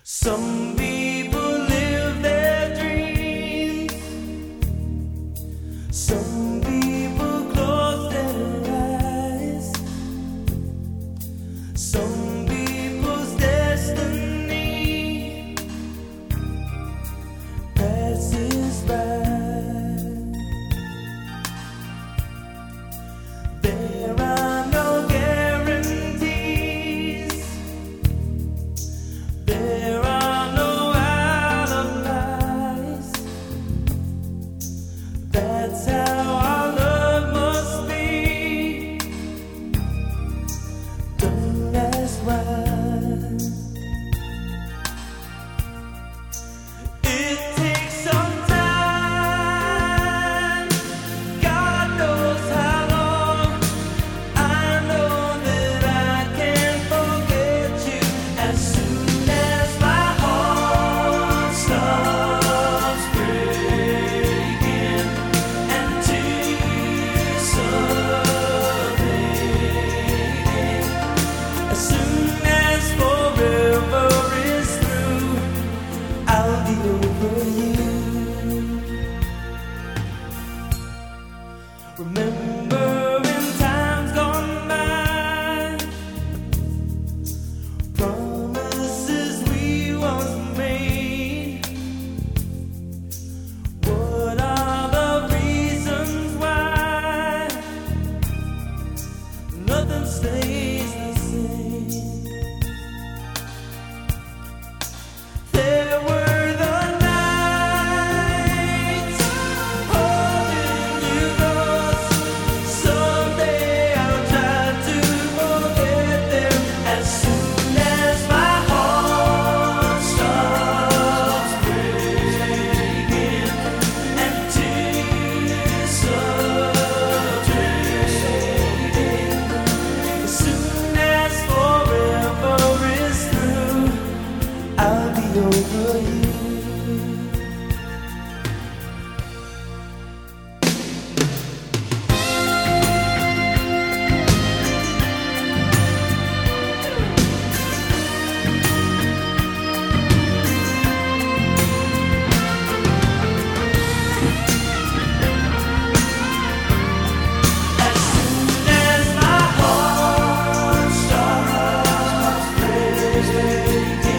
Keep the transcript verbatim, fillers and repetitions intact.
Some people live their dreams. Some people close their eyes. Some people's destiny passes by. There are no guarantees. There are no alibis. That's how our love must be. Don't ask why. It takes some time. God knows how long. I know that I can't forget you as soon as my heart stops breaking and tears start fading. As soon as forever is through, I'll be over you. Remember in times gone by, promises we once made. What are the reasons why nothing stays the same? There were the nights holding you close. Someday I'll try to forget them as soon as my heart stops breaking and tears start fading. As soon as forever is through, I'll be over you. As soon as my heart stops breaking